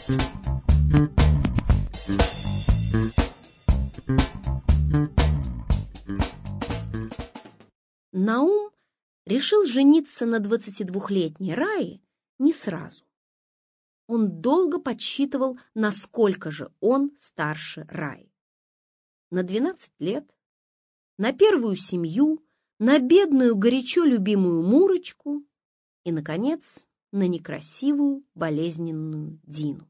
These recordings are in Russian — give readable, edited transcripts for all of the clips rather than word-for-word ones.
Наум решил жениться на 22-летней Рае не сразу. Он долго подсчитывал, насколько же он старше Раи. На 12 лет, на первую семью, на бедную, горячо любимую Мурочку и, наконец, на некрасивую, болезненную Дину.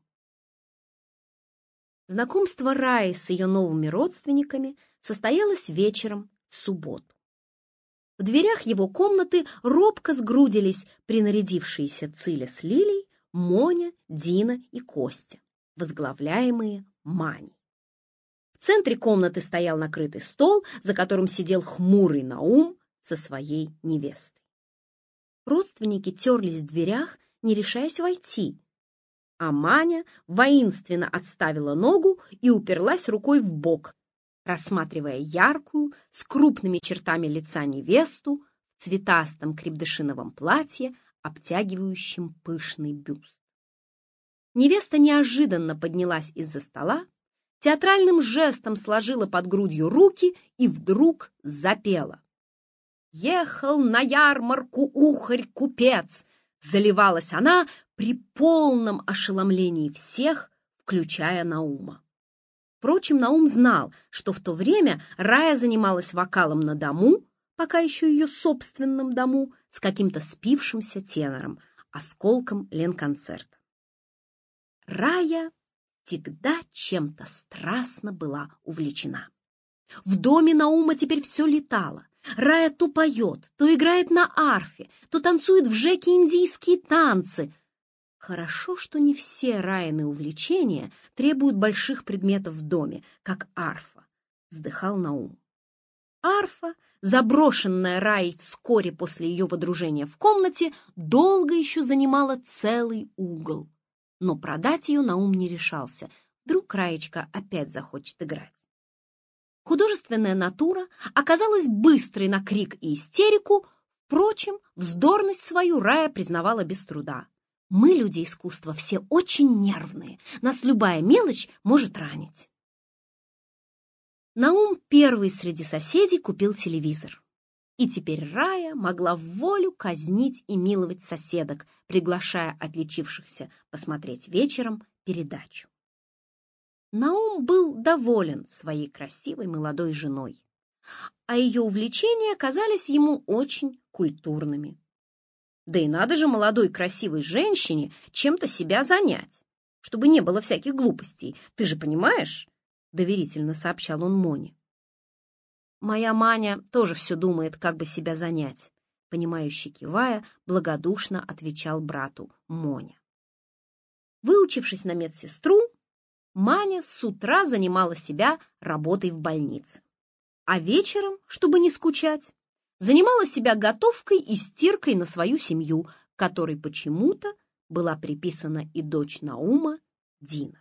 Знакомство Раи с ее новыми родственниками состоялось вечером в субботу. В дверях его комнаты робко сгрудились принарядившиеся Циля с Лилей, Моня, Дина и Костя, возглавляемые Маней. В центре комнаты стоял накрытый стол, за которым сидел хмурый Наум со своей невестой. Родственники терлись в дверях, не решаясь войти, а Маня воинственно отставила ногу и уперлась рукой в бок, рассматривая яркую, с крупными чертами лица невесту в цветастом крепдышиновом платье, обтягивающем пышный бюст. Невеста неожиданно поднялась из-за стола, театральным жестом сложила под грудью руки и вдруг запела. «Ехал на ярмарку ухарь-купец!» Заливалась она при полном ошеломлении всех, включая Наума. Впрочем, Наум знал, что в то время Рая занималась вокалом на дому, пока еще ее собственном дому, с каким-то спившимся тенором, осколком ленконцерта. Рая всегда чем-то страстно была увлечена. В доме Наума теперь все летало. Рая то поет, то играет на арфе, то танцует в жеке индийские танцы. Хорошо, что не все Раины увлечения требуют больших предметов в доме, как арфа, вздыхал Наум. Арфа, заброшенная Раей вскоре после ее водружения в комнате, долго еще занимала целый угол. Но продать ее Наум не решался. Вдруг Раечка опять захочет играть. Художественная натура оказалась быстрой на крик и истерику, впрочем, вздорность свою Рая признавала без труда. Мы, люди искусства, все очень нервные, нас любая мелочь может ранить. Наум первый среди соседей купил телевизор. И теперь Рая могла в волю казнить и миловать соседок, приглашая отличившихся посмотреть вечером передачу. Наум был доволен своей красивой молодой женой, а ее увлечения казались ему очень культурными. Да и надо же молодой красивой женщине чем-то себя занять, чтобы не было всяких глупостей. Ты же понимаешь? Доверительно сообщал он Моне. Моя Маня тоже все думает, как бы себя занять, понимающе кивая, благодушно отвечал брату Моня. Выучившись на медсестру, Маня с утра занимала себя работой в больнице, а вечером, чтобы не скучать, занимала себя готовкой и стиркой на свою семью, которой почему-то была приписана и дочь Наума Дина.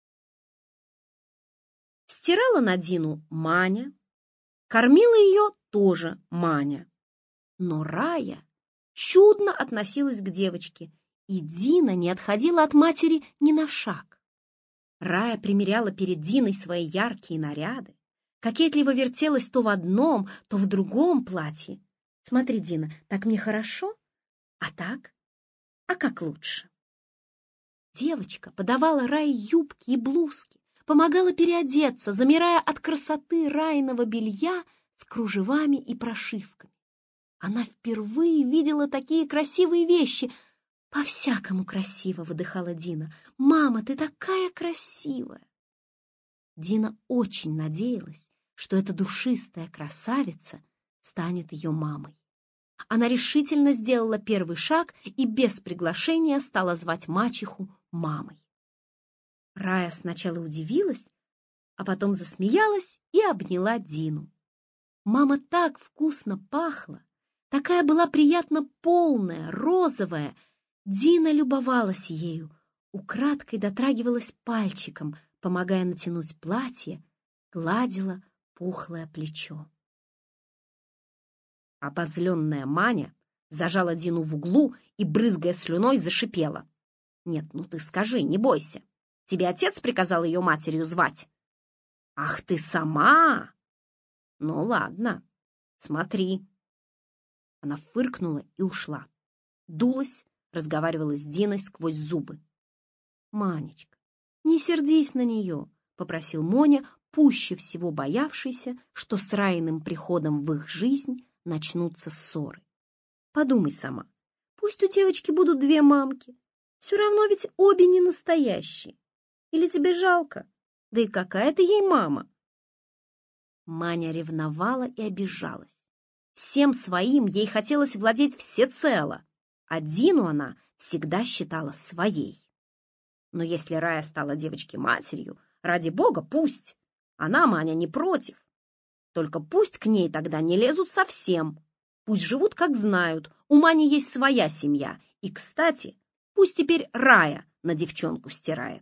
Стирала на Дину Маня, кормила ее тоже Маня. Но Рая чудно относилась к девочке, и Дина не отходила от матери ни на шаг. Рая примеряла перед Диной свои яркие наряды, кокетливо вертелась то в одном, то в другом платье. Смотри, Дина, так мне хорошо? А так? А как лучше? Девочка подавала Рае юбки и блузки, помогала переодеться, замирая от красоты Раиного белья с кружевами и прошивками. Она впервые видела такие красивые вещи. «По-всякому красиво», — выдыхала Дина. «Мама, ты такая красивая!» Дина очень надеялась, что эта душистая красавица станет ее мамой. Она решительно сделала первый шаг и без приглашения стала звать мачеху мамой. Рая сначала удивилась, а потом засмеялась и обняла Дину. Мама так вкусно пахла, такая была приятно полная, розовая. Дина любовалась ею, украдкой дотрагивалась пальчиком, помогая натянуть платье, гладила пухлое плечо. Обозленная Маня зажала Дину в углу и, брызгая слюной, зашипела. «Нет, ну ты скажи, не бойся, Тебе отец приказал ее матерью звать? Ах, ты сама? Ну ладно, смотри. Она фыркнула и ушла. Дулась, разговаривала с Диной сквозь зубы. «Манечка, не сердись на нее», — попросил Моня, пуще всего боявшийся, что с Раиным приходом в их жизнь начнутся ссоры. «Подумай сама, пусть у девочки будут две мамки, все равно ведь обе не настоящие. Или тебе жалко? Да и какая ты ей мама?» Маня ревновала и обижалась. Всем своим ей хотелось владеть всецело, а Дину она всегда считала своей. Но если Рая стала девочке матерью, ради бога, пусть. Она, Маня, не против. Только пусть к ней тогда не лезут совсем. Пусть живут, как знают. У Мани есть своя семья. И, кстати, пусть теперь Рая на девчонку стирает.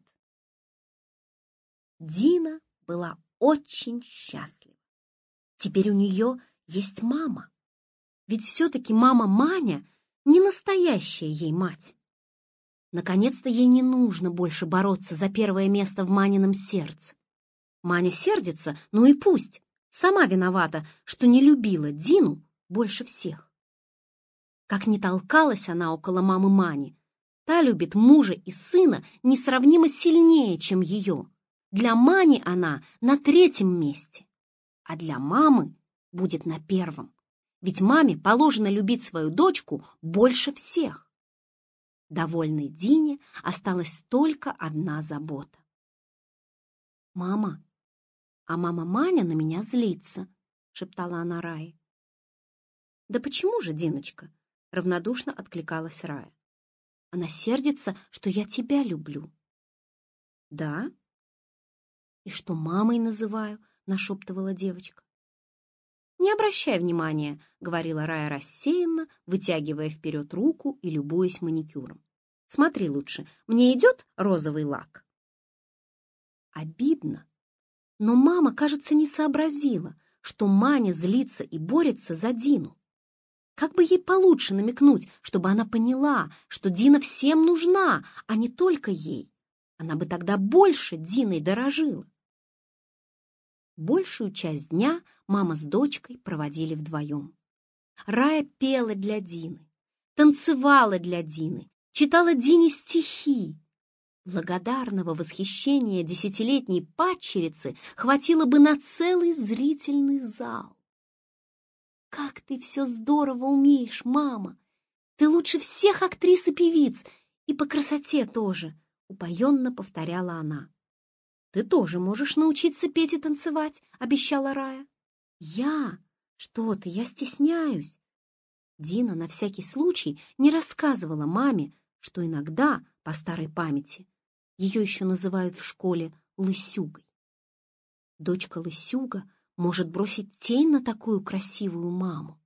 Дина была очень счастлива. Теперь у нее есть мама. Ведь все-таки мама Маня не настоящая ей мать. Наконец-то ей не нужно больше бороться за первое место в Манином сердце. Маня сердится, ну и пусть. Сама виновата, что не любила Дину больше всех. Как ни толкалась она около мамы Мани, та любит мужа и сына несравнимо сильнее, чем ее. Для Мани она на 3-м месте, а для мамы будет на 1-м. Ведь маме положено любить свою дочку больше всех. Довольной Дине осталась только одна забота. «Мама, а мама Маня на меня злится», — шептала она Рае. «Да почему же, Диночка?» — равнодушно откликалась Рая. «Она сердится, что я тебя люблю». «Да? И что мамой называю?» — нашептывала девочка. «Не обращай внимания», — говорила Рая рассеянно, вытягивая вперед руку и любуясь маникюром. «Смотри лучше, мне идет розовый лак?» Обидно, но мама, кажется, не сообразила, что Маня злится и борется за Дину. Как бы ей получше намекнуть, чтобы она поняла, что Дина всем нужна, а не только ей. Она бы тогда больше Диной дорожила. Большую часть дня мама с дочкой проводили вдвоем. Рая пела для Дины, танцевала для Дины, читала Дине стихи. Благодарного восхищения 10-летней падчерицы хватило бы на целый зрительный зал. «Как ты все здорово умеешь, мама! Ты лучше всех актрис и певиц, и по красоте тоже!» — упоенно повторяла она. «Ты тоже можешь научиться петь и танцевать», — обещала Рая. «Я? Что ты, я стесняюсь». Дина на всякий случай не рассказывала маме, что иногда, по старой памяти, ее еще называют в школе лысюгой. Дочка лысюга может бросить тень на такую красивую маму.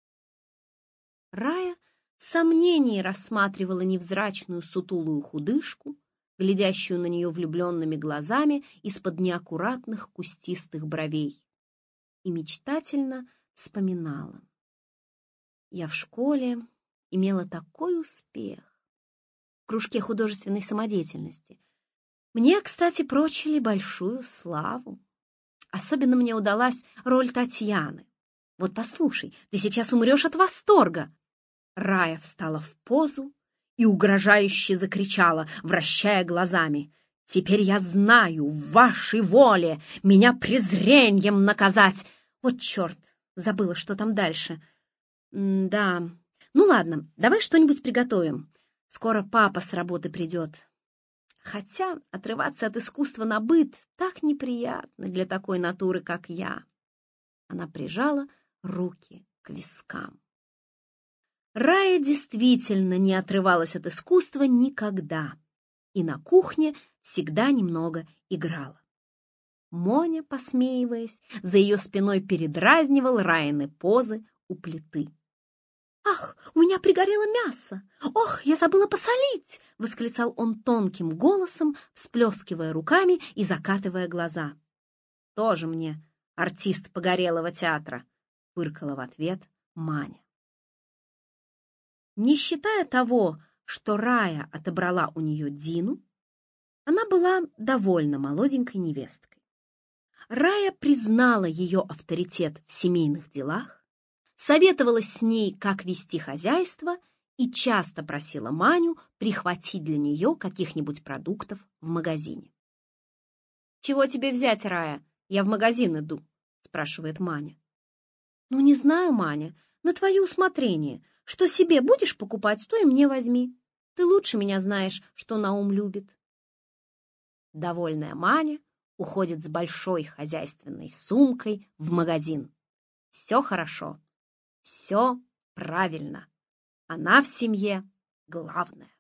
Рая с сомнением рассматривала невзрачную сутулую худышку, глядящую на нее влюбленными глазами из-под неаккуратных кустистых бровей, и мечтательно вспоминала. Я в школе имела такой успех в кружке художественной самодеятельности. Мне, кстати, прочили большую славу. Особенно мне удалась роль Татьяны. Вот послушай, ты сейчас умрешь от восторга. Рая встала в позу и угрожающе закричала, вращая глазами. «Теперь я знаю, в вашей воле меня презреньем наказать!» Вот черт, забыла, что там дальше. Да, ну ладно, давай что-нибудь приготовим. Скоро папа с работы придет. Хотя отрываться от искусства на быт так неприятно для такой натуры, как я. Она прижала руки к вискам. Рая действительно не отрывалась от искусства никогда, и на кухне всегда немного играла. Моня, посмеиваясь, за ее спиной передразнивал Раины позы у плиты. «Ах, у меня пригорело мясо! Ох, я забыла посолить!» — восклицал он тонким голосом, всплескивая руками и закатывая глаза. «Тоже мне артист погорелого театра!» — фыркала в ответ Маня. Не считая того, что Рая отобрала у нее Дину, Она была довольна молоденькой невесткой. Рая признала ее авторитет в семейных делах, советовалась с ней, как вести хозяйство, и часто просила Маню прихватить для нее каких-нибудь продуктов в магазине. «Чего тебе взять, Рая? Я в магазин иду», — спрашивает Маня. «Ну, не знаю, Маня, на твое усмотрение. Что себе будешь покупать, то и мне возьми. Ты лучше меня знаешь, что Наум любит». Довольная Маня уходит с большой хозяйственной сумкой в магазин. Все хорошо, все правильно. Она в семье главная.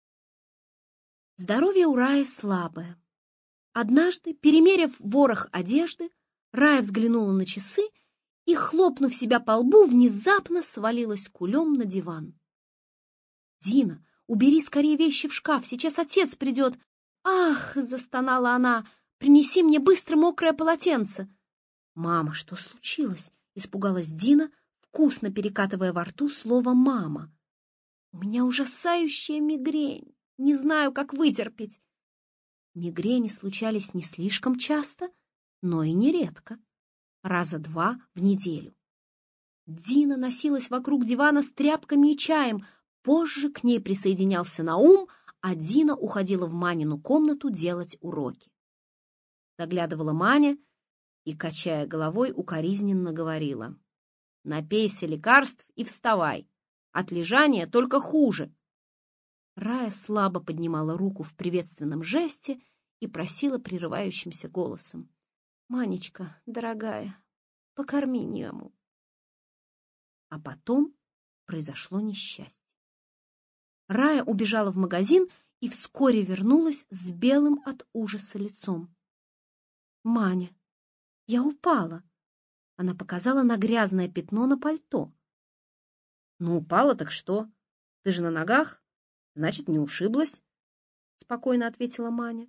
Здоровье у Раи слабое. Однажды, перемерив ворох одежды, Рая взглянула на часы и, хлопнув себя по лбу, внезапно свалилась кулем на диван. «Дина, убери скорее вещи в шкаф, сейчас отец придет!» «Ах!» — застонала она. «Принеси мне быстро мокрое полотенце!» «Мама, что случилось?» — испугалась Дина, вкусно перекатывая во рту слово «мама». «У меня ужасающая мигрень. Не знаю, как вытерпеть». Мигрени случались не слишком часто, но и нередко. Раза 2 в неделю. Дина носилась вокруг дивана с тряпками и чаем. Позже к ней присоединялся Наум, а Дина уходила в Манину комнату делать уроки. Заглядывала Маня и, качая головой, укоризненно говорила: «Напейся лекарств и вставай. От лежания только хуже». Рая слабо поднимала руку в приветственном жесте и просила прерывающимся голосом: «Манечка, дорогая, покорми Нему». А потом произошло несчастье. Рая убежала в магазин и вскоре вернулась с белым от ужаса лицом. «Маня, я упала». Она показала на грязное пятно на пальто. «Ну, упала, так что? Ты же на ногах, значит, не ушиблась», — спокойно ответила Маня.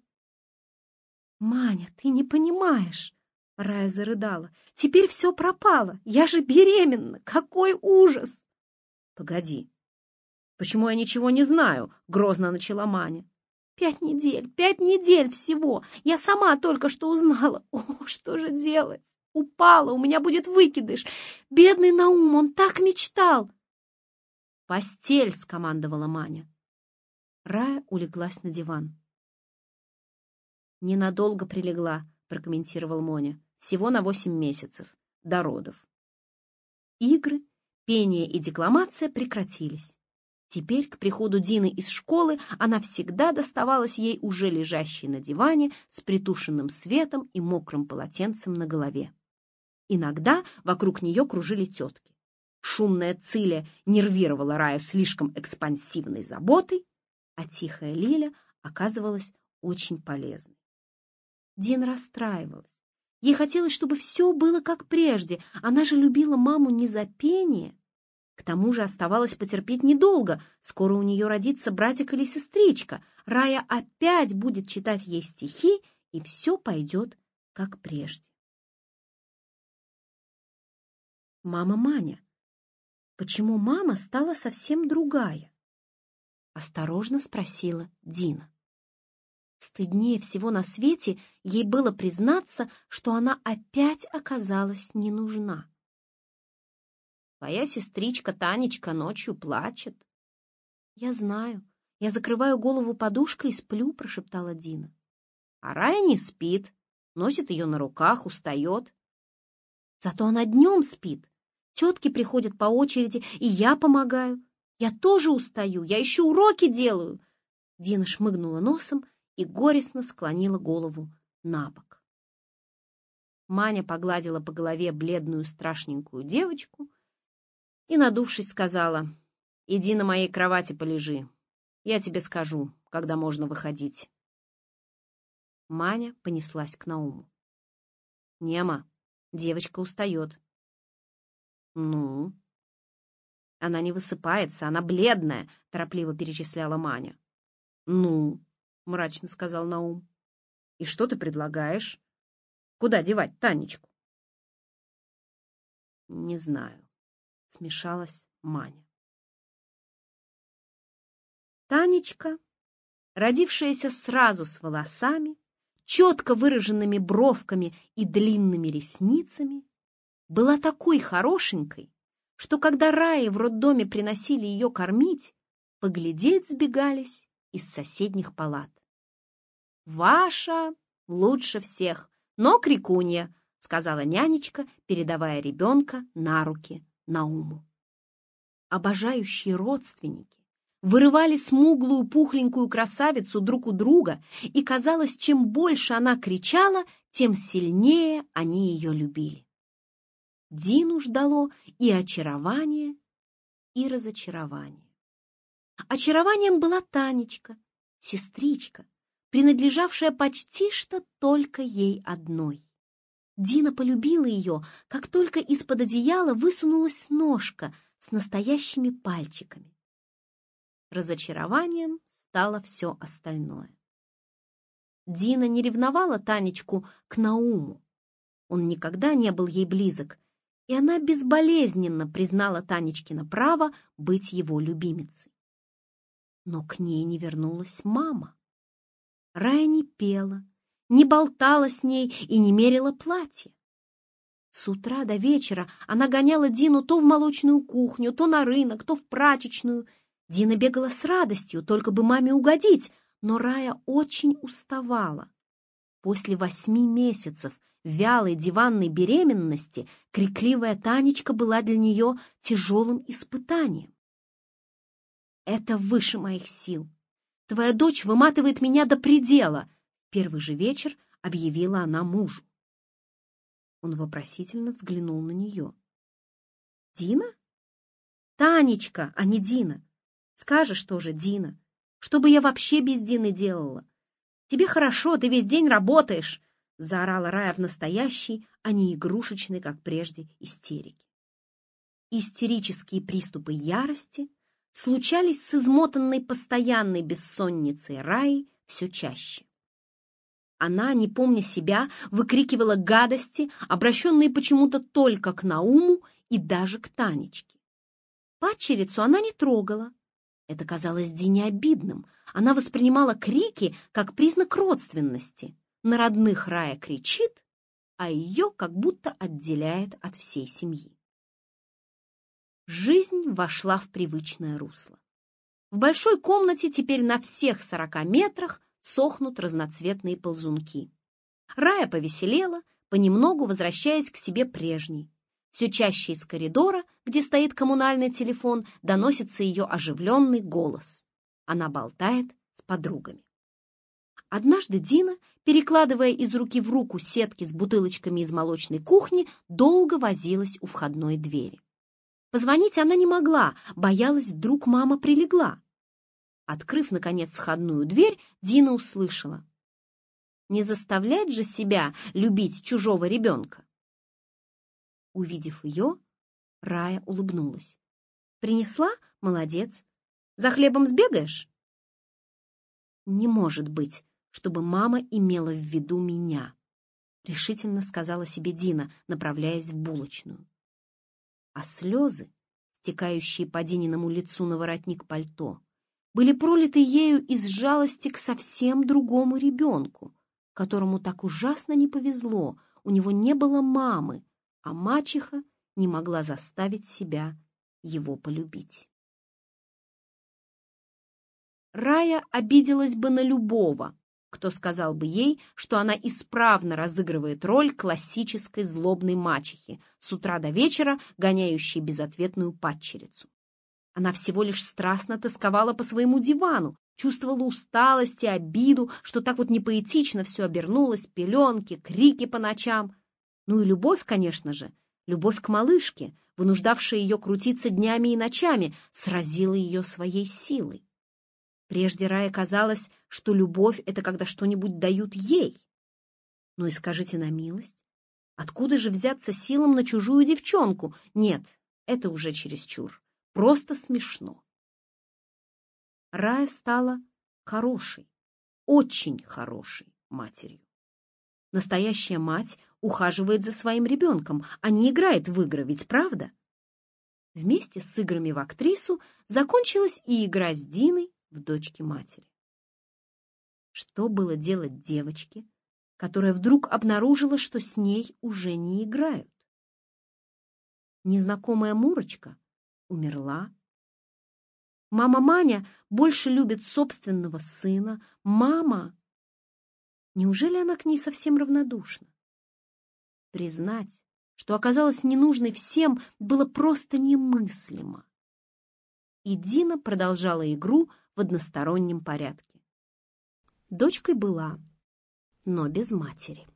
«Маня, ты не понимаешь», — Рая зарыдала. «Теперь все пропало. Я же беременна. Какой ужас!» «Погоди. Почему я ничего не знаю?» — грозно начала Маня. 5 недель всего. Я сама только что узнала. О, что же делать? Упала, у меня будет выкидыш. Бедный Наум, он так мечтал». «Постель!» — скомандовала Маня. Рая улеглась на диван. «Ненадолго прилегла», — прокомментировал Моня. «Всего на 8 месяцев. До родов». Игры, пение и декламация прекратились. Теперь, к приходу Дины из школы, она всегда доставалась ей уже лежащей на диване с притушенным светом и мокрым полотенцем на голове. Иногда вокруг нее кружили тетки. Шумная Циля нервировала Раю слишком экспансивной заботой, а тихая Лиля оказывалась очень полезной. Дина расстраивалась. Ей хотелось, чтобы все было как прежде. Она же любила маму не за пение. К тому же оставалось потерпеть недолго. Скоро у нее родится братик или сестричка. Рая опять будет читать ей стихи, и все пойдет как прежде. «Мама Маня, почему мама стала совсем другая?» — осторожно спросила Дина. Стыднее всего на свете ей было признаться, что она опять оказалась не нужна. «Твоя сестричка Танечка ночью плачет». «Я знаю. Я закрываю голову подушкой и сплю», — прошептала Дина. «А Рая не спит, носит ее на руках, устает». «Зато она днем спит. Тетки приходят по очереди, и я помогаю. Я тоже устаю, я еще уроки делаю». Дина шмыгнула носом и горестно склонила голову на бок. Маня погладила по голове бледную страшненькую девочку и, надувшись, сказала: «Иди на моей кровати полежи. Я тебе скажу, когда можно выходить». Маня понеслась к Науму. «Нема, девочка устает». «Ну?» «Она не высыпается, она бледная», — торопливо перечисляла Маня. «Ну?» — мрачно сказал Наум. «И что ты предлагаешь? Куда девать Танечку?» «Не знаю», — смешалась Маня. Танечка родившаяся сразу с волосами, четко выраженными бровками и длинными ресницами, была такой хорошенькой, что когда Рае в роддоме приносили ее кормить, поглядеть сбегались из соседних палат. «Ваша лучше всех, но крикунья», — сказала нянечка, передавая ребенка на руки Науму. Обожающие родственники вырывали смуглую пухленькую красавицу друг у друга, и казалось, чем больше она кричала, тем сильнее они ее любили. Дину ждало и очарование, и разочарование. Очарованием была Танечка, сестричка, принадлежавшая почти что только ей одной. Дина полюбила ее, как только из-под одеяла высунулась ножка с настоящими пальчиками. Разочарованием стало все остальное. Дина не ревновала Танечку к Науму. Он никогда не был ей близок, и она безболезненно признала Танечкино право быть его любимицей. Но к ней не вернулась мама. Рая не пела, не болтала с ней и не мерила платье. С утра до вечера она гоняла Дину то в молочную кухню, то на рынок, то в прачечную. Дина бегала с радостью, только бы маме угодить, но Рая очень уставала. После 8 месяцев вялой диванной беременности крикливая Танечка была для нее тяжелым испытанием. «Это выше моих сил. Твоя дочь выматывает меня до предела», — первый же вечер объявила она мужу. Он вопросительно взглянул на нее. «Дина? Танечка, а не Дина. Скажешь тоже, Дина. Что бы я вообще без Дины делала? Тебе хорошо, ты весь день работаешь», — заорала Рая в настоящей, а не игрушечной, как прежде, истерике. Истерические приступы ярости случались с измотанной постоянной бессонницей Раей все чаще. Она, не помня себя, выкрикивала гадости, обращенные почему-то только к Науму и даже к Танечке. Падчерицу она не трогала. Это казалось Дине обидным. Она воспринимала крики как признак родственности. На родных Рая кричит, а ее как будто отделяет от всей семьи. Жизнь вошла в привычное русло. В большой комнате теперь на всех 40 метрах сохнут разноцветные ползунки. Рая повеселела, понемногу возвращаясь к себе прежней. Все чаще из коридора, где стоит коммунальный телефон, доносится ее оживленный голос. Она болтает с подругами. Однажды Дина, перекладывая из руки в руку сетки с бутылочками из молочной кухни, долго возилась у входной двери. Позвонить она не могла, боялась, вдруг мама прилегла. Открыв, наконец, входную дверь, Дина услышала: «Не заставлять же себя любить чужого ребенка!» Увидев ее, Рая улыбнулась. «Принесла? Молодец. За хлебом сбегаешь?» «Не может быть, чтобы мама имела в виду меня», — решительно сказала себе Дина, направляясь в булочную. А слезы, стекающие по Дининому лицу на воротник пальто, были пролиты ею из жалости к совсем другому ребенку, которому так ужасно не повезло, у него не было мамы, а мачеха не могла заставить себя его полюбить. Рая обиделась бы на любого, кто сказал бы ей, что она исправно разыгрывает роль классической злобной мачехи, с утра до вечера гоняющей безответную падчерицу. Она всего лишь страстно тосковала по своему дивану, чувствовала усталость и обиду, что так вот непоэтично все обернулось, пеленки, крики по ночам. Ну и любовь, конечно же, любовь к малышке, вынуждавшая ее крутиться днями и ночами, сразила ее своей силой. Прежде Рае казалось, что любовь — это когда что-нибудь дают ей. Ну и скажите на милость, откуда же взяться силам на чужую девчонку? Нет, это уже чересчур. Просто смешно. Рая стала хорошей, очень хорошей матерью. Настоящая мать ухаживает за своим ребенком, а не играет в игры, ведь правда? Вместе с играми в актрису закончилась и игра с Диной в дочки матери. Что было делать девочке, которая вдруг обнаружила, что с ней уже не играют? Незнакомая Мурочка умерла. Мама Маня больше любит собственного сына. Мама! Неужели она к ней совсем равнодушна? Признать, что оказалась ненужной всем, было просто немыслимо. И Дина продолжала игру в одностороннем порядке. Дочкой была, но без матери.